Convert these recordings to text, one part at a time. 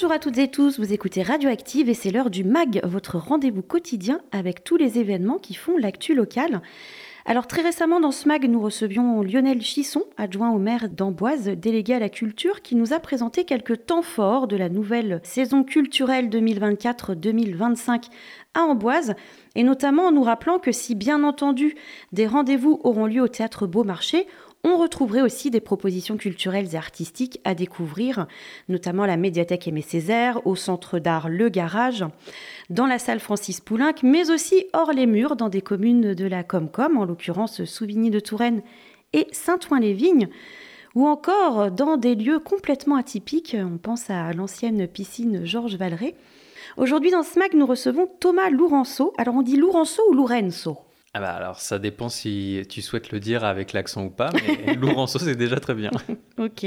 Bonjour à toutes et tous, vous écoutez Radioactive et c'est l'heure du MAG, votre rendez-vous quotidien avec tous les événements qui font l'actu locale. Alors très récemment dans ce MAG, nous recevions Lionel Chisson, adjoint au maire d'Amboise, délégué à la culture, qui nous a présenté quelques temps forts de la nouvelle saison culturelle 2024-2025 à Amboise, et notamment en nous rappelant que si bien entendu des rendez-vous auront lieu au Théâtre Beaumarchais, on retrouverait aussi des propositions culturelles et artistiques à découvrir, notamment à la médiathèque Aimé Césaire, au centre d'art Le Garage, dans la salle Francis Poulenc, mais aussi hors les murs, dans des communes de la Comcom, en l'occurrence Souvigny-de-Touraine et Saint-Ouen-les-Vignes, ou encore dans des lieux complètement atypiques, on pense à l'ancienne piscine Georges Valeret. Aujourd'hui dans ce MAG, nous recevons Thomas Lourenço. Alors on dit Lourenço ou Lourenço ? Ah bah alors ça dépend si tu souhaites le dire avec l'accent ou pas, mais Lourenço c'est déjà très bien. Ok.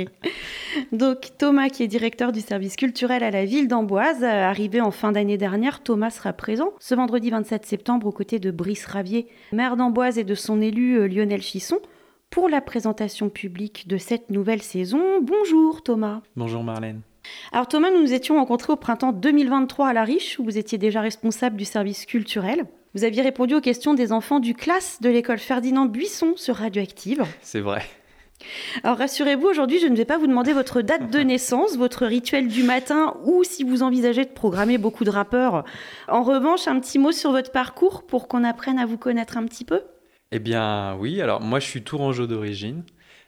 Donc Thomas qui est directeur du service culturel à la ville d'Amboise, arrivé en fin d'année dernière, Thomas sera présent ce vendredi 27 septembre aux côtés de Brice Ravier, maire d'Amboise et de son élu Lionel Chisson, pour la présentation publique de cette nouvelle saison. Bonjour Thomas. Bonjour Marlène. Alors Thomas, nous nous étions rencontrés au printemps 2023 à La Riche, où vous étiez déjà responsable du service culturel. Vous aviez répondu aux questions des enfants du classe de l'école Ferdinand Buisson sur Radioactive. C'est vrai. Alors rassurez-vous, aujourd'hui, je ne vais pas vous demander votre date de naissance, votre rituel du matin ou si vous envisagez de programmer beaucoup de rappeurs. En revanche, un petit mot sur votre parcours pour qu'on apprenne à vous connaître un petit peu. Eh bien oui, alors moi je suis tourangeau d'origine.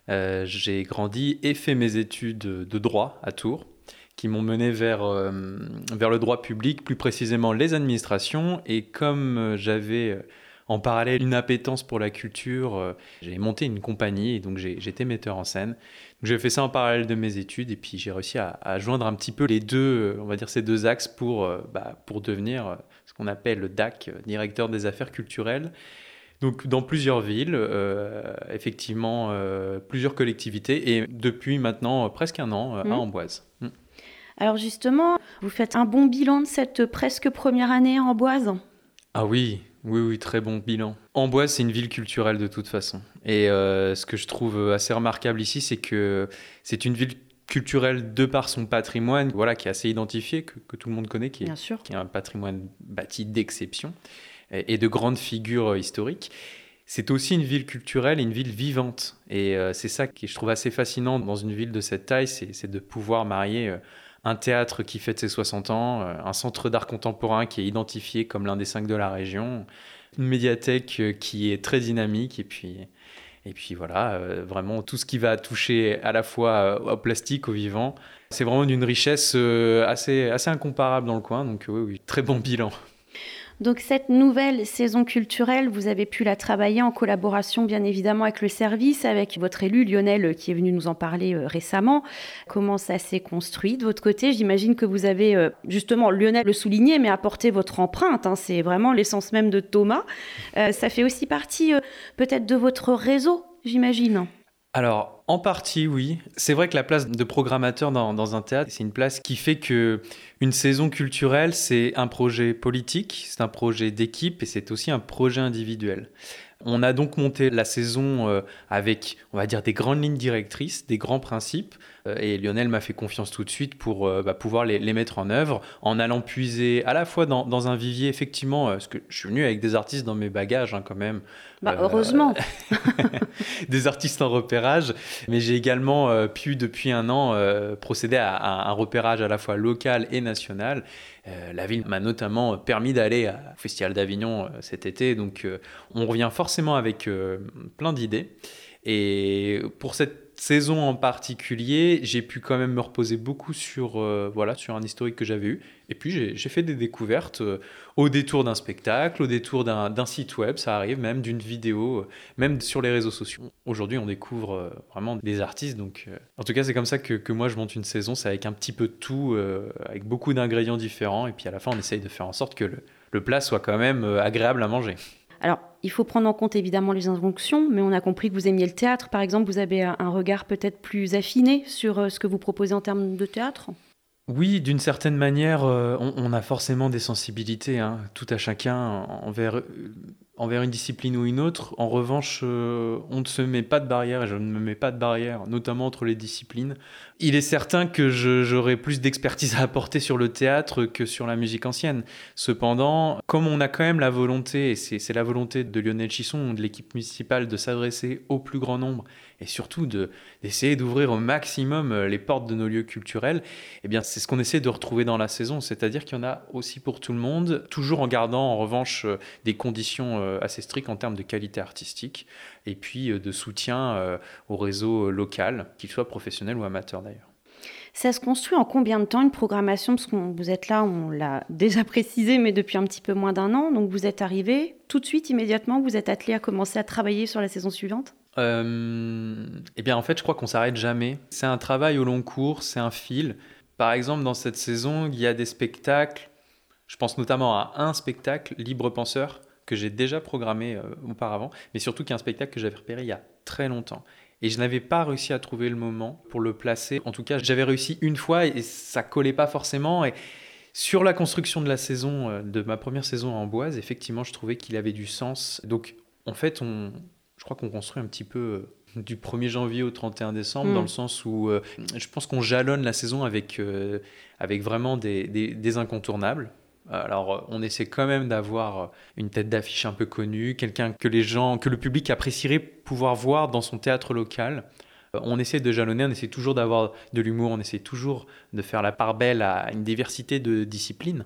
J'ai grandi et fait mes études de droit à Tours, qui m'ont mené vers le droit public, plus précisément les administrations. Et comme j'avais en parallèle une appétence pour la culture, j'ai monté une compagnie et donc j'étais metteur en scène. Donc j'ai fait ça en parallèle de mes études et puis j'ai réussi à joindre un petit peu les deux, on va dire ces deux axes pour devenir ce qu'on appelle le DAC, directeur des affaires culturelles. Donc dans plusieurs villes, effectivement plusieurs collectivités et depuis maintenant presque un an à Amboise. Alors justement, vous faites un bon bilan de cette presque première année à Amboise ? Ah oui, très bon bilan. Amboise, c'est une ville culturelle de toute façon. Et ce que je trouve assez remarquable ici, c'est que c'est une ville culturelle de par son patrimoine, voilà, qui est assez identifié, que tout le monde connaît, qui est un patrimoine bâti d'exception et de grandes figures historiques. C'est aussi une ville culturelle et une ville vivante. Et c'est ça que je trouve assez fascinant dans une ville de cette taille, c'est de pouvoir marier un théâtre qui fête ses 60 ans, un centre d'art contemporain qui est identifié comme l'un des 5 de la région, une médiathèque qui est très dynamique et puis voilà, vraiment tout ce qui va toucher à la fois au plastique, au vivant. C'est vraiment d'une richesse assez incomparable dans le coin, donc oui, très bon bilan. Donc cette nouvelle saison culturelle, vous avez pu la travailler en collaboration bien évidemment avec le service, avec votre élu Lionel qui est venu nous en parler récemment. Comment ça s'est construit de votre côté ? J'imagine que vous avez, justement, Lionel le soulignait, mais apporté votre empreinte. C'est vraiment l'essence même de Thomas. Ça fait aussi partie peut-être de votre réseau, j'imagine. Alors, en partie, oui. C'est vrai que la place de programmateur dans un théâtre, c'est une place qui fait que une saison culturelle, c'est un projet politique, c'est un projet d'équipe et c'est aussi un projet individuel. On a donc monté la saison avec, on va dire, des grandes lignes directrices, des grands principes. Et Lionel m'a fait confiance tout de suite pour pouvoir les mettre en œuvre, en allant puiser à la fois dans un vivier, effectivement, parce que je suis venu avec des artistes dans mes bagages quand même. Heureusement. Des artistes en repérage, mais j'ai également pu depuis un an procéder à un repérage à la fois local et national. La ville m'a notamment permis d'aller au Festival d'Avignon cet été, donc on revient forcément avec plein d'idées. Et pour cette saison en particulier, j'ai pu quand même me reposer beaucoup sur un historique que j'avais eu. Et puis j'ai fait des découvertes au détour d'un spectacle, au détour d'un site web, ça arrive, même d'une vidéo, même sur les réseaux sociaux. Aujourd'hui, on découvre vraiment des artistes. Donc, en tout cas, c'est comme ça que moi, je monte une saison. C'est avec un petit peu de tout, avec beaucoup d'ingrédients différents. Et puis à la fin, on essaye de faire en sorte que le plat soit quand même agréable à manger. Alors, il faut prendre en compte évidemment les injonctions, mais on a compris que vous aimiez le théâtre. Par exemple, vous avez un regard peut-être plus affiné sur ce que vous proposez en termes de théâtre ? Oui, d'une certaine manière, on a forcément des sensibilités, tout à chacun, envers une discipline ou une autre. En revanche, on ne se met pas de barrière, et je ne me mets pas de barrière, notamment entre les disciplines. Il est certain que j'aurai plus d'expertise à apporter sur le théâtre que sur la musique ancienne. Cependant, comme on a quand même la volonté, et c'est la volonté de Lionel Chisson, de l'équipe municipale, de s'adresser au plus grand nombre, et surtout d'essayer d'ouvrir au maximum les portes de nos lieux culturels, eh bien, c'est ce qu'on essaie de retrouver dans la saison, c'est-à-dire qu'il y en a aussi pour tout le monde, toujours en gardant en revanche des conditions assez strictes en termes de qualité artistique, et puis de soutien au réseau local, qu'il soit professionnel ou amateur d'ailleurs. Ça se construit en combien de temps une programmation? Parce que vous êtes là, on l'a déjà précisé, mais depuis un petit peu moins d'un an. Donc vous êtes arrivé tout de suite, immédiatement, vous êtes attelé à commencer à travailler sur la saison suivante? Eh bien, en fait, je crois qu'on s'arrête jamais. C'est un travail au long cours, c'est un fil. Par exemple, dans cette saison, il y a des spectacles. Je pense notamment à un spectacle, Libre Penseur, que j'ai déjà programmé auparavant, mais surtout qui est un spectacle que j'avais repéré il y a très longtemps. Et je n'avais pas réussi à trouver le moment pour le placer. En tout cas, j'avais réussi une fois et ça collait pas forcément. Et sur la construction de la saison, de ma première saison à Amboise, effectivement, je trouvais qu'il avait du sens. Donc, en fait, je crois qu'on construit un petit peu du 1er janvier au 31 décembre, dans le sens où je pense qu'on jalonne la saison avec vraiment des incontournables. Alors, on essaie quand même d'avoir une tête d'affiche un peu connue, quelqu'un que le public apprécierait pouvoir voir dans son théâtre local. On essaie de jalonner, on essaie toujours d'avoir de l'humour, on essaie toujours de faire la part belle à une diversité de disciplines.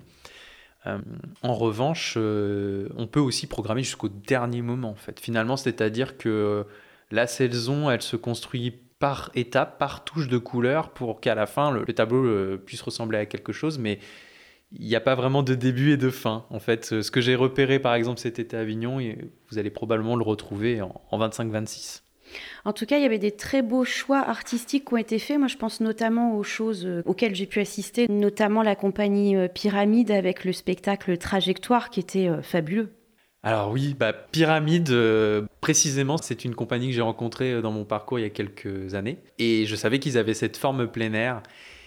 En revanche, on peut aussi programmer jusqu'au dernier moment, en fait. Finalement, c'est-à-dire que la saison, elle se construit par étapes, par touches de couleurs, pour qu'à la fin, le tableau puisse ressembler à quelque chose, mais il n'y a pas vraiment de début et de fin. En fait, ce que j'ai repéré, par exemple, cet été à Avignon, vous allez probablement le retrouver en 25-26. En tout cas, il y avait des très beaux choix artistiques qui ont été faits. Moi, je pense notamment aux choses auxquelles j'ai pu assister, notamment la compagnie Pyramide avec le spectacle Trajectoire qui était fabuleux. Alors oui, Pyramide, précisément, c'est une compagnie que j'ai rencontrée dans mon parcours il y a quelques années. Et je savais qu'ils avaient cette forme plein air.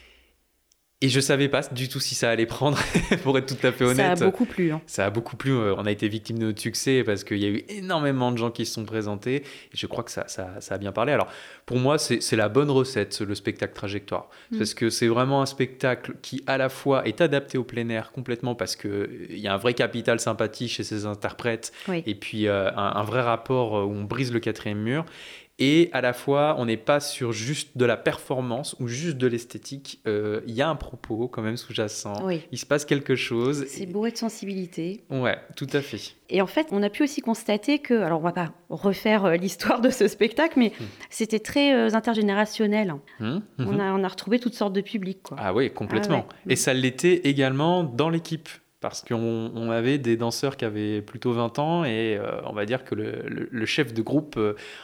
Et je savais pas du tout si ça allait prendre, pour être tout à fait honnête. Ça a beaucoup plu. Ça a beaucoup plu. On a été victime de notre succès parce qu'il y a eu énormément de gens qui se sont présentés. Et je crois que ça a bien parlé. Alors, pour moi, c'est la bonne recette, le spectacle Trajectoire. Parce que c'est vraiment un spectacle qui, à la fois, est adapté au plein air complètement parce qu'il y a un vrai capital sympathie chez ces interprètes. Oui. Et puis, un vrai rapport où on brise le quatrième mur. Et à la fois, on n'est pas sur juste de la performance ou juste de l'esthétique. Il y a un propos quand même sous-jacent. Oui. Il se passe quelque chose. C'est bourré de sensibilité. Ouais, tout à fait. Et en fait, on a pu aussi constater que, alors on va pas refaire l'histoire de ce spectacle, mais c'était très intergénérationnel. On a retrouvé toutes sortes de publics, quoi. Ah oui, complètement. Et ça l'était également dans l'équipe. Parce qu'on avait des danseurs qui avaient plutôt 20 ans et on va dire que le chef de groupe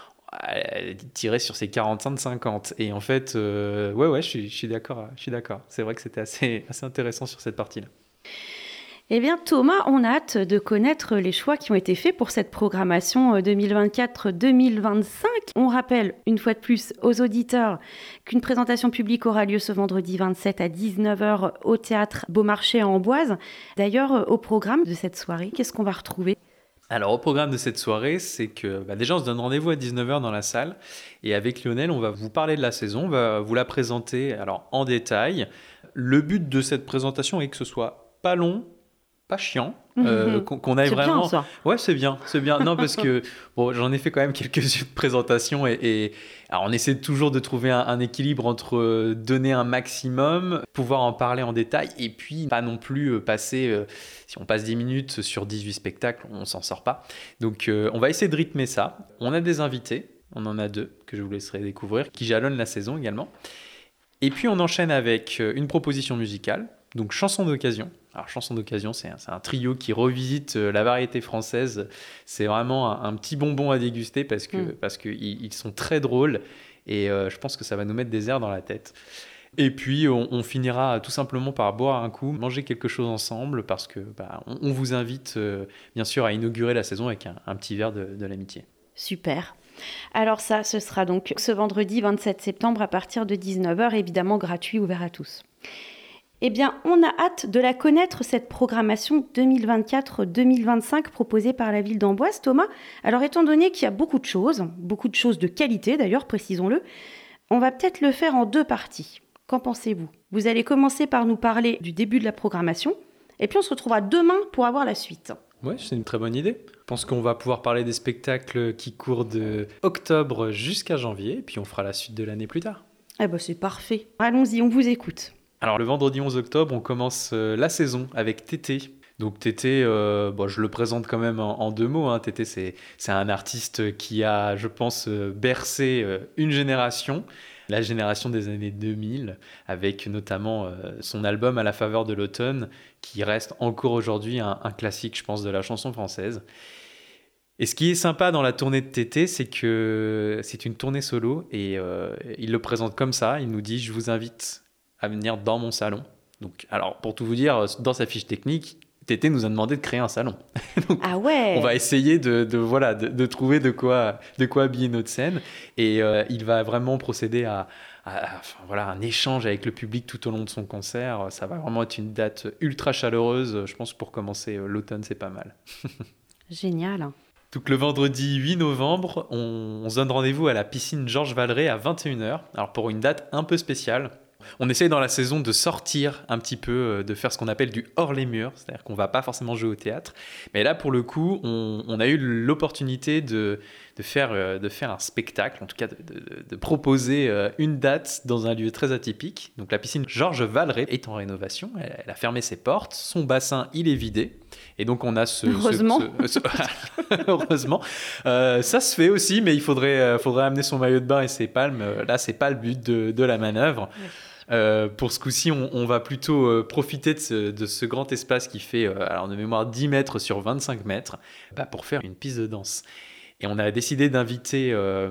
tirait sur ses 45-50. Et en fait, je suis d'accord. C'est vrai que c'était assez intéressant sur cette partie-là. Eh bien, Thomas, on a hâte de connaître les choix qui ont été faits pour cette programmation 2024-2025. On rappelle, une fois de plus, aux auditeurs qu'une présentation publique aura lieu ce vendredi 27 à 19h au Théâtre Beaumarchais à Amboise. D'ailleurs, au programme de cette soirée, qu'est-ce qu'on va retrouver ? Alors, au programme de cette soirée, c'est que déjà, on se donne rendez-vous à 19h dans la salle. Et avec Lionel, on va vous parler de la saison, on va vous la présenter en détail. Le but de cette présentation est que ce soit pas long, pas chiant, qu'on aille vraiment... C'est bien, ça. Ouais, c'est bien. Non, parce que j'en ai fait quand même quelques-unes de présentations et alors on essaie toujours de trouver un équilibre entre donner un maximum, pouvoir en parler en détail et puis pas non plus passer... si on passe 10 minutes sur 18 spectacles, on s'en sort pas. Donc on va essayer de rythmer ça. On a des invités, on en a 2 que je vous laisserai découvrir, qui jalonnent la saison également. Et puis on enchaîne avec une proposition musicale, donc chanson d'occasion. Alors chanson d'occasion, c'est un trio qui revisite la variété française. C'est vraiment un petit bonbon à déguster parce qu'ils sont très drôles et je pense que ça va nous mettre des airs dans la tête. Et puis on finira tout simplement par boire un coup, manger quelque chose ensemble parce que on vous invite bien sûr à inaugurer la saison avec un petit verre de l'amitié. Super. Alors ça, ce sera donc ce vendredi 27 septembre à partir de 19h, évidemment gratuit, ouvert à tous. Eh bien, on a hâte de la connaître, cette programmation 2024-2025 proposée par la ville d'Amboise, Thomas. Alors, étant donné qu'il y a beaucoup de choses de qualité d'ailleurs, précisons-le, on va peut-être le faire en 2 parties. Qu'en pensez-vous ? Vous allez commencer par nous parler du début de la programmation, et puis on se retrouvera demain pour avoir la suite. Ouais, c'est une très bonne idée. Je pense qu'on va pouvoir parler des spectacles qui courent de octobre jusqu'à janvier, et puis on fera la suite de l'année plus tard. Eh ben, c'est parfait. Allons-y, on vous écoute. Alors le vendredi 11 octobre, on commence la saison avec Tété. Donc Tété, je le présente quand même en 2 mots. Hein. Tété, c'est un artiste qui a, je pense, bercé une génération, la génération des années 2000, avec notamment son album À la faveur de l'automne, qui reste encore aujourd'hui un classique, je pense, de la chanson française. Et ce qui est sympa dans la tournée de Tété, c'est que c'est une tournée solo, et il le présente comme ça. Il nous dit « Je vous invite à venir dans mon salon ». Donc, alors, pour tout vous dire, dans sa fiche technique, Tété nous a demandé de créer un salon. Donc, ah ouais. On va essayer de trouver de quoi habiller notre scène. Et il va vraiment procéder à un échange avec le public tout au long de son concert. Ça va vraiment être une date ultra chaleureuse. Je pense que pour commencer l'automne, c'est pas mal. Génial. Donc le vendredi 8 novembre, on se donne rendez-vous à la piscine Georges Valeret à 21h. Alors pour une date un peu spéciale. On essaye dans la saison de sortir un petit peu, de faire ce qu'on appelle du hors les murs, c'est-à-dire qu'on ne va pas forcément jouer au théâtre. Mais là, pour le coup, on a eu l'opportunité de faire un spectacle, en tout cas de proposer une date dans un lieu très atypique. Donc la piscine Georges Valeret est en rénovation, elle a fermé ses portes, son bassin il est vidé. Et donc on a Heureusement. Heureusement. Ça se fait aussi, mais il faudrait amener son maillot de bain et ses palmes. Là, c'est pas le but de la manœuvre. Oui. Pour ce coup-ci, on va plutôt profiter de ce grand espace qui fait, alors de mémoire, 10 mètres sur 25 mètres, pour faire une piste de danse. Et on a décidé d'inviter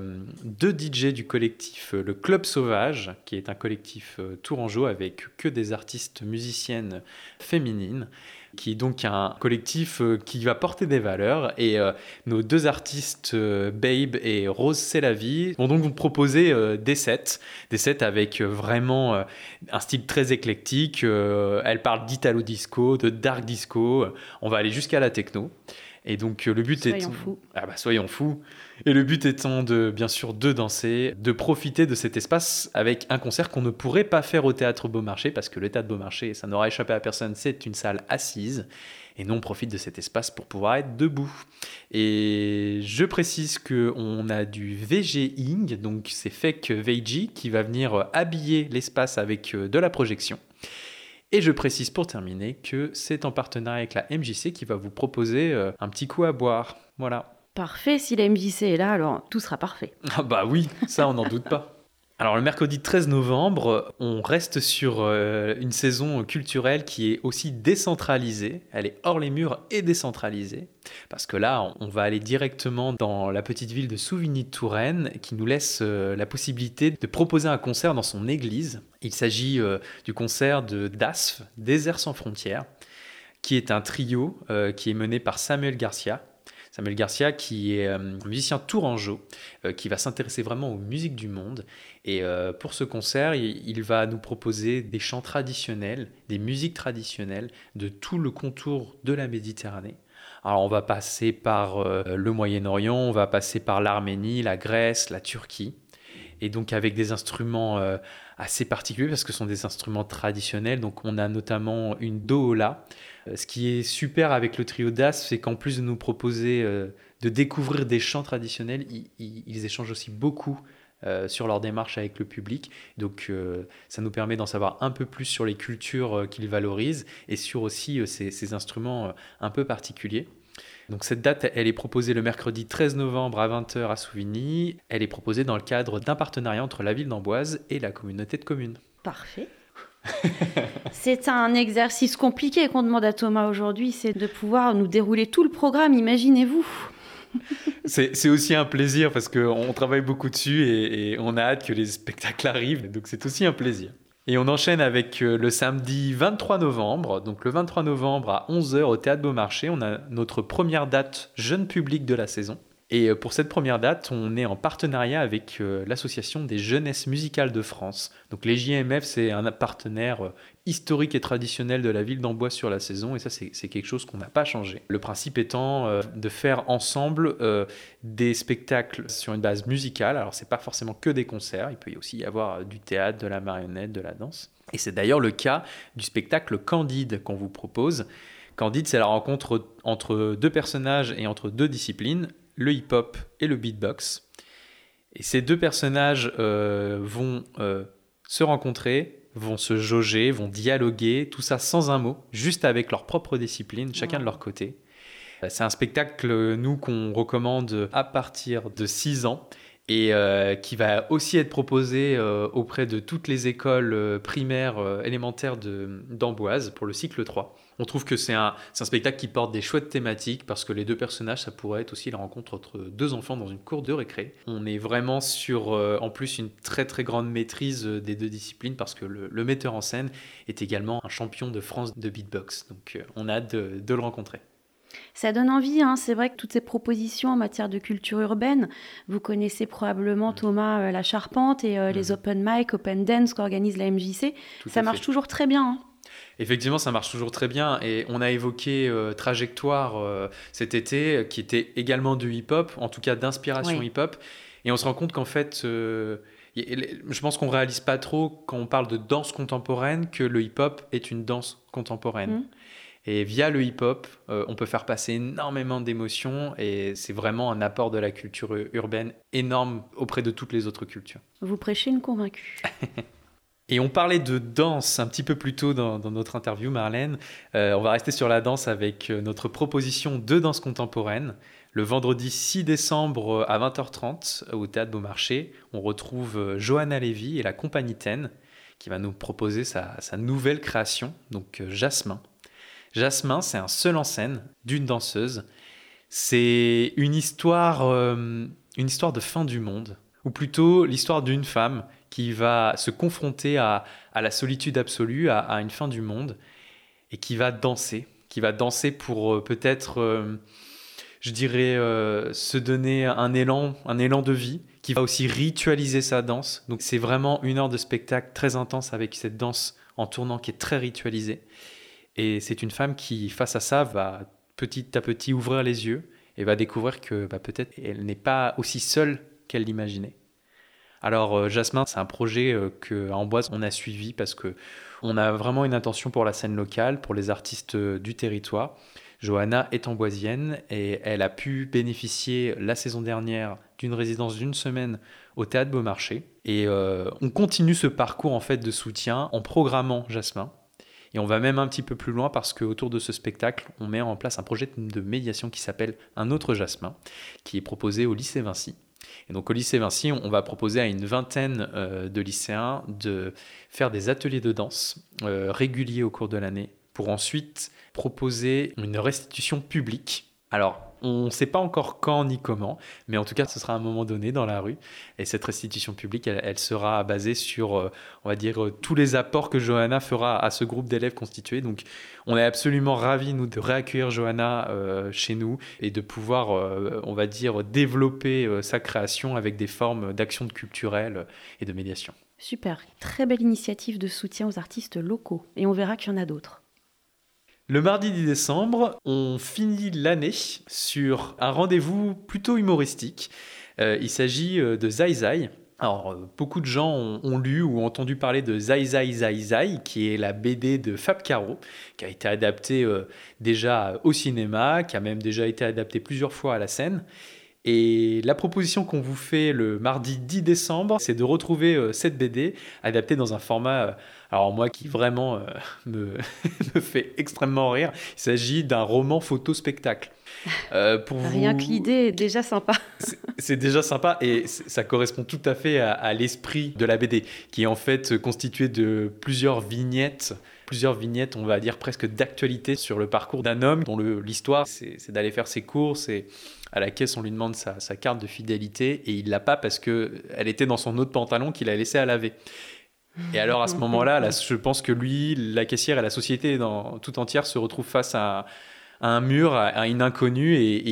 2 DJ du collectif Le Club Sauvage, qui est un collectif tourangeau avec que des artistes musiciennes féminines, qui est donc un collectif qui va porter des valeurs. Et nos 2 artistes, Babe et Rose C'est la vie, vont donc vous proposer des sets avec vraiment un style très éclectique. Elles parlent d'italo disco, de dark disco, on va aller jusqu'à la techno. Et donc le but soyons fous. Et le but étant bien sûr de danser, de profiter de cet espace avec un concert qu'on ne pourrait pas faire au Théâtre Beaumarchais, parce que le Théâtre Beaumarchais, ça n'aura échappé à personne, c'est une salle assise. Et nous, on profite de cet espace pour pouvoir être debout. Et je précise qu'on a du VGing, donc c'est Fake VG, qui va venir habiller l'espace avec de la projection. Et je précise pour terminer que c'est en partenariat avec la MJC qui va vous proposer un petit coup à boire. Voilà. Parfait, si la MJC est là, alors tout sera parfait. Ah bah oui, ça on n'en doute pas. Alors le mercredi 13 novembre, on reste sur une saison culturelle qui est aussi décentralisée. Elle est hors les murs et décentralisée. Parce que là, on va aller directement dans la petite ville de Souvigny-de-Touraine qui nous laisse la possibilité de proposer un concert dans son église. Il s'agit du concert de DASF, Déserts sans frontières, qui est un trio qui est mené par Samuel Garcia. Samuel Garcia qui est un musicien tourangeau qui va s'intéresser vraiment aux musiques du monde. Et pour ce concert, il va nous proposer des chants traditionnels, des musiques traditionnelles de tout le contour de la Méditerranée. Alors on va passer par le Moyen-Orient, on va passer par l'Arménie, la Grèce, la Turquie. Et donc avec des instruments assez particuliers parce que ce sont des instruments traditionnels. Donc on a notamment une dohola. Ce qui est super avec le trio DASF, c'est qu'en plus de nous proposer de découvrir des chants traditionnels, ils échangent aussi beaucoup sur leur démarche avec le public. Donc ça nous permet d'en savoir un peu plus sur les cultures qu'ils valorisent et sur aussi ces instruments un peu particuliers. Donc cette date, elle est proposée le mercredi 13 novembre à 20h à Souvigny. Elle est proposée dans le cadre d'un partenariat entre la ville d'Amboise et la communauté de communes. Parfait. C'est un exercice compliqué qu'on demande à Thomas aujourd'hui, c'est de pouvoir nous dérouler tout le programme, imaginez-vous. C'est aussi un plaisir parce qu'on travaille beaucoup dessus et on a hâte que les spectacles arrivent, donc c'est aussi un plaisir. Et on enchaîne avec le samedi 23 novembre. Donc le 23 novembre à 11h au Théâtre Beaumarchais, on a notre première date jeune public de la saison. Et pour cette première date, on est en partenariat avec l'Association des Jeunesses Musicales de France. Donc les JMF, c'est un partenaire historique et traditionnel de la ville d'Amboise sur la saison, et ça c'est quelque chose qu'on n'a pas changé. Le principe étant de faire ensemble des spectacles sur une base musicale. Alors c'est pas forcément que des concerts, il peut aussi y avoir du théâtre, de la marionnette, de la danse. Et c'est d'ailleurs le cas du spectacle Candide qu'on vous propose. Candide, c'est la rencontre entre deux personnages et entre deux disciplines, le hip-hop et le beatbox. Et ces deux personnages vont se rencontrer, vont se jauger, vont dialoguer, tout ça sans un mot, juste avec leur propre discipline, chacun de leur côté. C'est un spectacle, nous, qu'on recommande à partir de 6 ans et qui va aussi être proposé auprès de toutes les écoles primaires élémentaires d'Amboise pour le cycle 3. On trouve que c'est un spectacle qui porte des chouettes thématiques parce que les deux personnages, ça pourrait être aussi la rencontre entre deux enfants dans une cour de récré. On est vraiment sur, en plus, une très très grande maîtrise des deux disciplines parce que le metteur en scène est également un champion de France de beatbox. Donc on a hâte de le rencontrer. Ça donne envie, hein. C'est vrai que toutes ces propositions en matière de culture urbaine, vous connaissez probablement Thomas La Charpente et les open mic, open dance qu'organise la MJC. Ça marche toujours très bien, hein. Effectivement, ça marche toujours très bien et on a évoqué Trajectoire cet été qui était également du hip-hop, en tout cas d'inspiration hip-hop, et on se rend compte qu'en fait, je pense qu'on ne réalise pas trop quand on parle de danse contemporaine que le hip-hop est une danse contemporaine. Et via le hip-hop, on peut faire passer énormément d'émotions et c'est vraiment un apport de la culture urbaine énorme auprès de toutes les autres cultures. Vous prêchez une convaincue. Et on parlait de danse un petit peu plus tôt dans notre interview, Marlène. On va rester sur la danse avec notre proposition de danse contemporaine. Le vendredi 6 décembre à 20h30 au Théâtre Beaumarchais, on retrouve Johanna Lévy et la compagnie Ten qui va nous proposer sa nouvelle création, donc Jasmin. Jasmin, c'est un seul en scène d'une danseuse. C'est une histoire de fin du monde, ou plutôt l'histoire d'une femme qui va se confronter à la solitude absolue, à une fin du monde, et qui va danser pour peut-être, je dirais, se donner un élan de vie, qui va aussi ritualiser sa danse. Donc c'est vraiment 1 heure de spectacle très intense avec cette danse en tournant qui est très ritualisée. Et c'est une femme qui, face à ça, va petit à petit ouvrir les yeux et va découvrir que peut-être elle n'est pas aussi seule qu'elle l'imaginait. Alors Jasmin, c'est un projet qu'à Amboise on a suivi parce qu'on a vraiment une intention pour la scène locale, pour les artistes du territoire. Johanna est amboisienne et elle a pu bénéficier la saison dernière d'une résidence d'1 semaine au Théâtre Beaumarchais. Et on continue ce parcours en fait de soutien en programmant Jasmin. Et on va même un petit peu plus loin parce qu'autour de ce spectacle, on met en place un projet de médiation qui s'appelle Un autre Jasmin, qui est proposé au lycée Vinci. Et donc au lycée Vinci, on va proposer à une vingtaine de lycéens de faire des ateliers de danse réguliers au cours de l'année pour ensuite proposer une restitution publique. Alors, on ne sait pas encore quand ni comment, mais en tout cas, ce sera à un moment donné dans la rue. Et cette restitution publique, elle sera basée sur, on va dire, tous les apports que Johanna fera à ce groupe d'élèves constitué. Donc, on est absolument ravis, nous, de réaccueillir Johanna chez nous et de pouvoir, on va dire, développer sa création avec des formes d'action culturelle et de médiation. Super, très belle initiative de soutien aux artistes locaux. Et on verra qu'il y en a d'autres. Le mardi 10 décembre, on finit l'année sur un rendez-vous plutôt humoristique. Il s'agit de Zai Zai. Alors, beaucoup de gens ont lu ou entendu parler de Zai Zai Zai Zai, qui est la BD de Fab Caro, qui a été adaptée déjà au cinéma, qui a même déjà été adaptée plusieurs fois à la scène. Et la proposition qu'on vous fait le mardi 10 décembre, c'est de retrouver cette BD adaptée dans un format, alors moi qui vraiment me fait extrêmement rire. Il s'agit d'un roman photo-spectacle. Rien que l'idée est déjà sympa. C'est déjà sympa et ça correspond tout à fait à l'esprit de la BD, qui est en fait constituée de plusieurs vignettes, on va dire presque d'actualité sur le parcours d'un homme dont l'histoire, c'est d'aller faire ses courses et à la caisse, on lui demande sa carte de fidélité et il l'a pas parce qu'elle était dans son autre pantalon qu'il a laissé à laver. Et alors à ce moment-là, je pense que lui, la caissière et la société tout entière se retrouvent face à un mur, à une inconnue et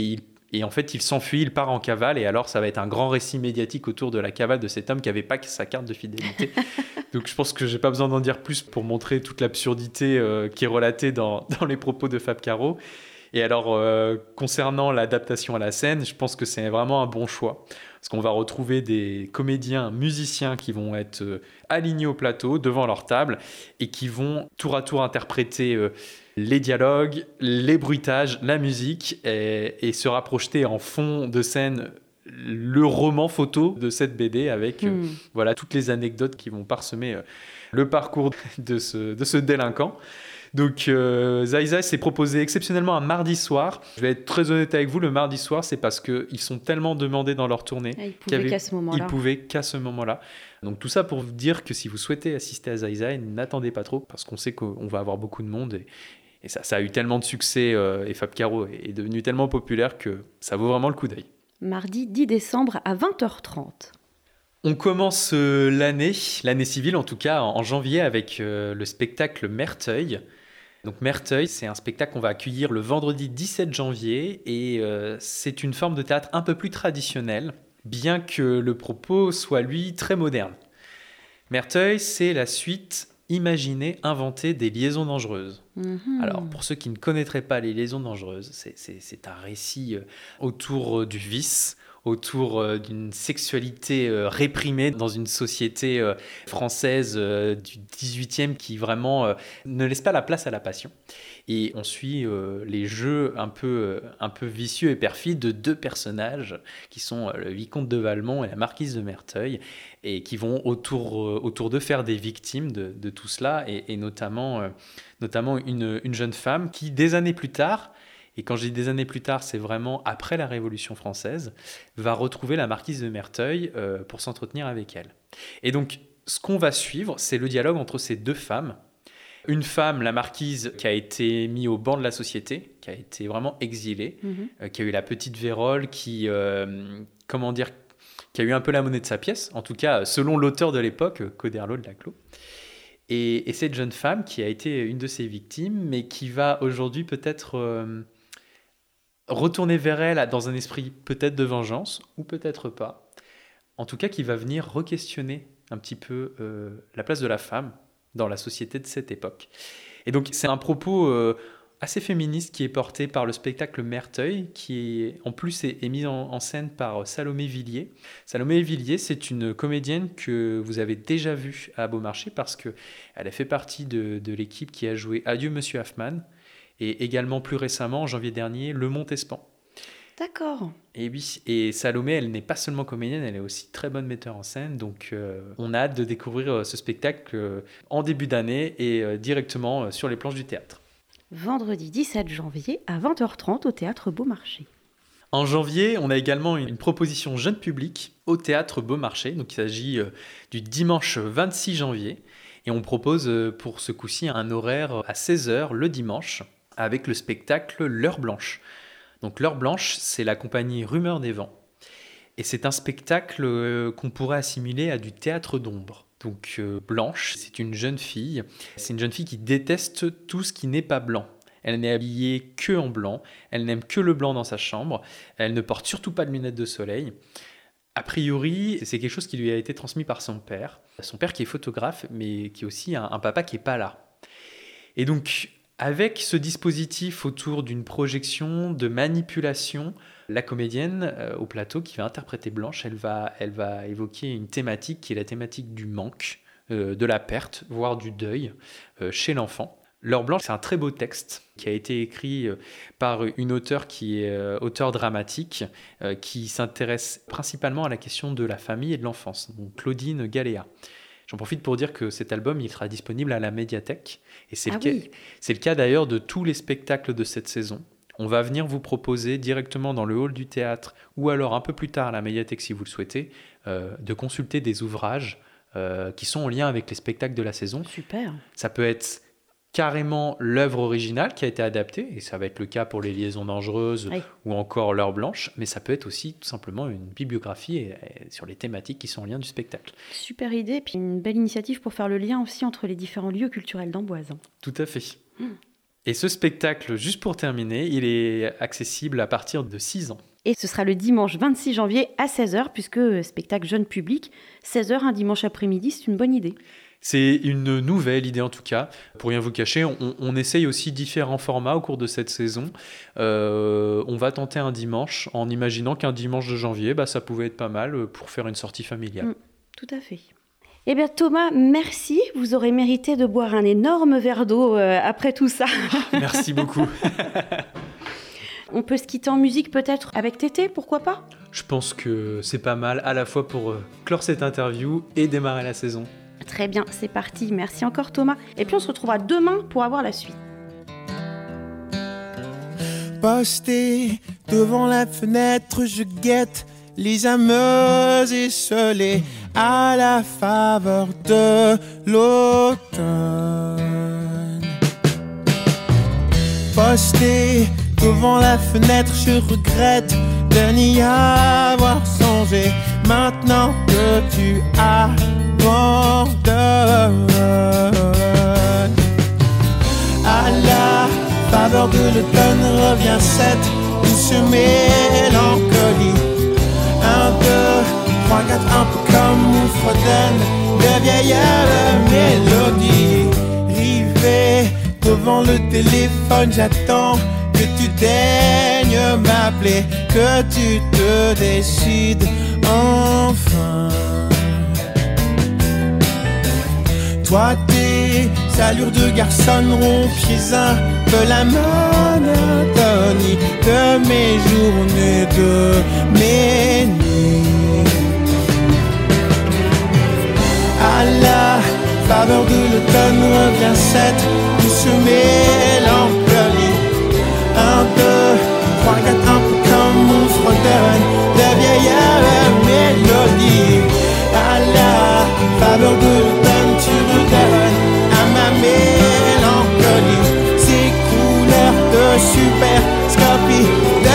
Et en fait, il s'enfuit, il part en cavale, et alors ça va être un grand récit médiatique autour de la cavale de cet homme qui n'avait pas sa carte de fidélité. Donc je pense que j'ai pas besoin d'en dire plus pour montrer toute l'absurdité qui est relatée dans les propos de Fab Caro. Et alors, concernant l'adaptation à la scène, je pense que c'est vraiment un bon choix. Parce qu'on va retrouver des comédiens, musiciens qui vont être alignés au plateau, devant leur table, et qui vont tour à tour interpréter les dialogues, les bruitages, la musique, et sera projeté en fond de scène le roman photo de cette BD avec voilà, toutes les anecdotes qui vont parsemer le parcours de ce délinquant. Donc Zai Zai s'est proposé exceptionnellement un mardi soir. Je vais être très honnête avec vous, le mardi soir, c'est parce qu'ils sont tellement demandés dans leur tournée ils pouvaient qu'à ce moment-là. Donc tout ça pour vous dire que si vous souhaitez assister à Zai Zai, n'attendez pas trop, parce qu'on sait qu'on va avoir beaucoup de monde, et ça a eu tellement de succès, et Fab Caro est devenu tellement populaire que ça vaut vraiment le coup d'œil. Mardi 10 décembre à 20h30. On commence l'année civile en tout cas, en janvier, avec le spectacle Merteuil. Donc Merteuil, c'est un spectacle qu'on va accueillir le vendredi 17 janvier, et c'est une forme de théâtre un peu plus traditionnelle, bien que le propos soit, lui, très moderne. Merteuil, c'est la suite imaginée, inventée des Liaisons dangereuses. Alors, pour ceux qui ne connaîtraient pas les Liaisons dangereuses, c'est un récit autour du vice, autour d'une sexualité réprimée dans une société française du 18e qui vraiment ne laisse pas la place à la passion. Et on suit les jeux un peu vicieux et perfides de deux personnages qui sont le vicomte de Valmont et la marquise de Merteuil, et qui vont autour d'eux faire des victimes de tout cela, et notamment une jeune femme qui, des années plus tard, et quand je dis des années plus tard, c'est vraiment après la Révolution française, va retrouver la marquise de Merteuil pour s'entretenir avec elle. Et donc, ce qu'on va suivre, c'est le dialogue entre ces deux femmes. Une femme, la marquise, qui a été mise au banc de la société, qui a été vraiment exilée, qui a eu la petite vérole, qui a eu un peu la monnaie de sa pièce, en tout cas selon l'auteur de l'époque, Coderlo de Laclos. Et cette jeune femme qui a été une de ses victimes, mais qui va aujourd'hui peut-être retourner vers elle dans un esprit peut-être de vengeance, ou peut-être pas. En tout cas, qui va venir re-questionner un petit peu la place de la femme dans la société de cette époque. Et donc, c'est un propos assez féministe qui est porté par le spectacle Merteuil, qui en plus est mis en scène par Salomé Villiers. Salomé Villiers, c'est une comédienne que vous avez déjà vue à Beaumarchais, parce qu'elle a fait partie de l'équipe qui a joué Adieu Monsieur Hoffman, et également plus récemment, en janvier dernier, Le Montespan. D'accord. Et oui, et Salomé, elle n'est pas seulement comédienne, elle est aussi très bonne metteur en scène, donc on a hâte de découvrir ce spectacle en début d'année et directement sur les planches du théâtre. Vendredi 17 janvier à 20h30 au Théâtre Beaumarchais. En janvier, on a également une proposition jeune public au Théâtre Beaumarchais, donc il s'agit du dimanche 26 janvier, et on propose pour ce coup-ci un horaire à 16h le dimanche, avec le spectacle L'Heure Blanche. Donc L'Heure Blanche, c'est la compagnie Rumeur des Vents. Et c'est un spectacle qu'on pourrait assimiler à du théâtre d'ombre. Donc Blanche, c'est une jeune fille. C'est une jeune fille qui déteste tout ce qui n'est pas blanc. Elle n'est habillée que en blanc. Elle n'aime que le blanc dans sa chambre. Elle ne porte surtout pas de lunettes de soleil. A priori, c'est quelque chose qui lui a été transmis par son père. Son père qui est photographe, mais qui est aussi un papa qui n'est pas là. Et donc, avec ce dispositif autour d'une projection, de manipulation, la comédienne au plateau qui va interpréter Blanche, elle va évoquer une thématique qui est la thématique du manque, de la perte, voire du deuil chez l'enfant. L'Heure Blanche, c'est un très beau texte qui a été écrit par une auteure qui est auteure dramatique, qui s'intéresse principalement à la question de la famille et de l'enfance, donc Claudine Galéa. J'en profite pour dire que cet album, il sera disponible à la médiathèque. Et c'est le cas d'ailleurs de tous les spectacles de cette saison. On va venir vous proposer directement dans le hall du théâtre, ou alors un peu plus tard à la médiathèque si vous le souhaitez, de consulter des ouvrages qui sont en lien avec les spectacles de la saison. Super. Ça peut être carrément l'œuvre originale qui a été adaptée, et ça va être le cas pour Les Liaisons dangereuses ou encore L'Heure Blanche, mais ça peut être aussi tout simplement une bibliographie sur les thématiques qui sont en lien du spectacle. Super idée, et puis une belle initiative pour faire le lien aussi entre les différents lieux culturels d'Amboise. Tout à fait. Et ce spectacle, juste pour terminer, il est accessible à partir de 6 ans. Et ce sera le dimanche 26 janvier à 16h, puisque spectacle jeune public, 16h un dimanche après-midi, c'est une bonne idée. C'est une nouvelle idée en tout cas. Pour rien vous cacher, on essaye aussi différents formats au cours de cette saison. On va tenter un dimanche en imaginant qu'un dimanche de janvier, ça pouvait être pas mal pour faire une sortie familiale. Tout à fait. Eh bien Thomas, merci. Vous aurez mérité de boire un énorme verre d'eau après tout ça. Merci beaucoup. On peut se quitter en musique peut-être avec Tété, pourquoi pas ? Je pense que c'est pas mal à la fois pour clore cette interview et démarrer la saison. Très bien, c'est parti. Merci encore Thomas. Et puis on se retrouvera demain pour avoir la suite. Posté devant la fenêtre, je guette les ameuses esselées à la faveur de l'automne. Posté devant la fenêtre, je regrette de n'y avoir songé. Maintenant que tu abandonnes, à la faveur de l'automne revient cette douce mélancolie. 1, 2, 3, 4, un peu comme on fredonne de vieilles mélodies. Rivé devant le téléphone, j'attends que tu daignes m'appeler, que tu te décides enfin. Toi, tes allures de garçon rompiez un peu la monotonie de mes journées, de mes nuits. À la faveur de l'automne revient cette douce mélancolie. 1, 2, 3, 4, un peu comme on fredonne de vieilles mélodies. À la faveur de l'automne, tu redonnes à ma mélancolie ces couleurs de super scopie de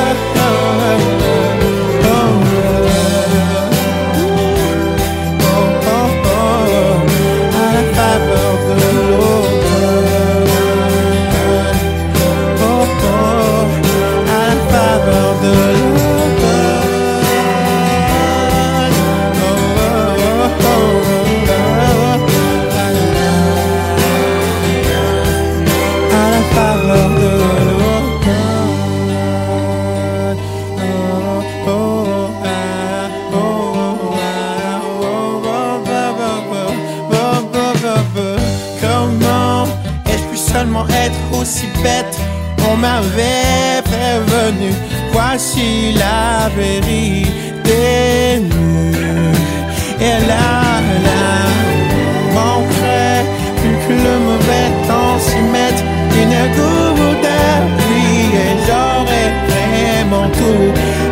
à la faveur de l'automne, à la faveur de être aussi bête, on m'avait prévenu. Voici la vérité nue. Et là, manquerait plus que le mauvais temps s'y mette une goutte de pluie. Et j'aurais vraiment tout